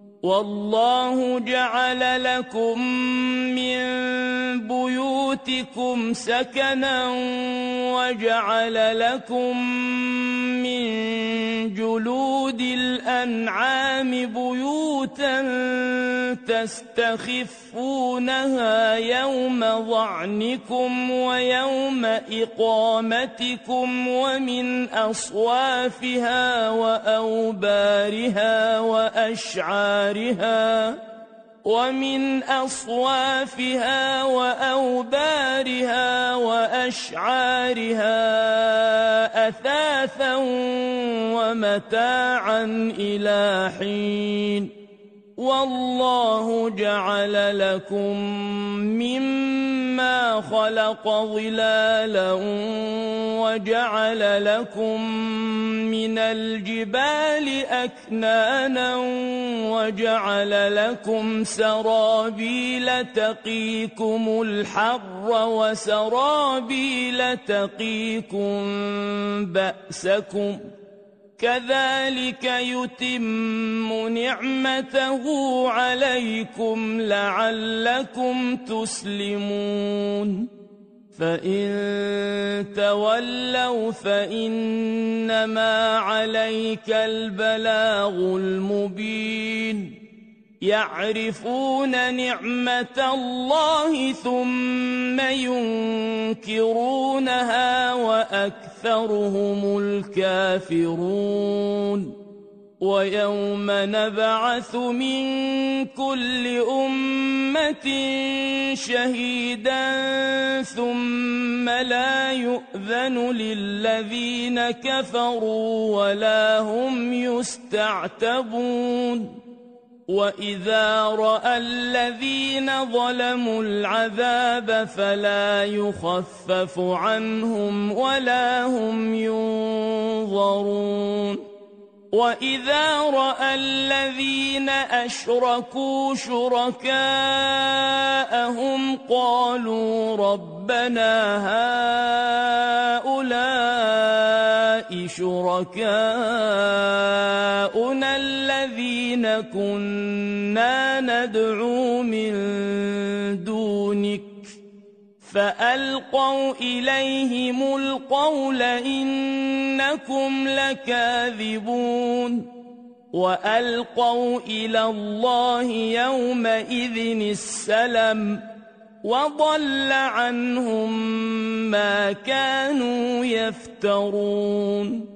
والله جعل لكم من بيوتكم سكنا وجعل لكم من جلود الأنعام بيوتا تستخفونها يوم ظعنكم ويوم إقامتكم ومن أصوافها وأوبارها وأشعارها أثاثا ومتاعا إلى حين والله جعل لكم مما خلق ظلالا وجعل لكم من الجبال أكنانا وجعل لكم سرابيل تقيكم الحر وسرابيل تقيكم بأسكم كذلك يتم نعمته عليكم لعلكم تسلمون فإن تولوا فإنما عليك البلاغ المبين يعرفون نعمة الله ثم ينكرونها وأكثرهم الكافرون ويوم نبعث من كل أمة شهيدا ثم لا يؤذن للذين كفروا ولا هم يستعتبون وإذا رأى الذين ظلموا العذاب فلا يخفف عنهم ولا هم ينظرون وإذا رأى الذين أشركوا شركاءهم قالوا ربنا هؤلاء شركاؤنا الذين كنا ندعو من دونك فألقوا إليهم القول إنكم لكاذبون وألقوا إلى الله يومئذ السلم وضل عنهم ما كانوا يفترون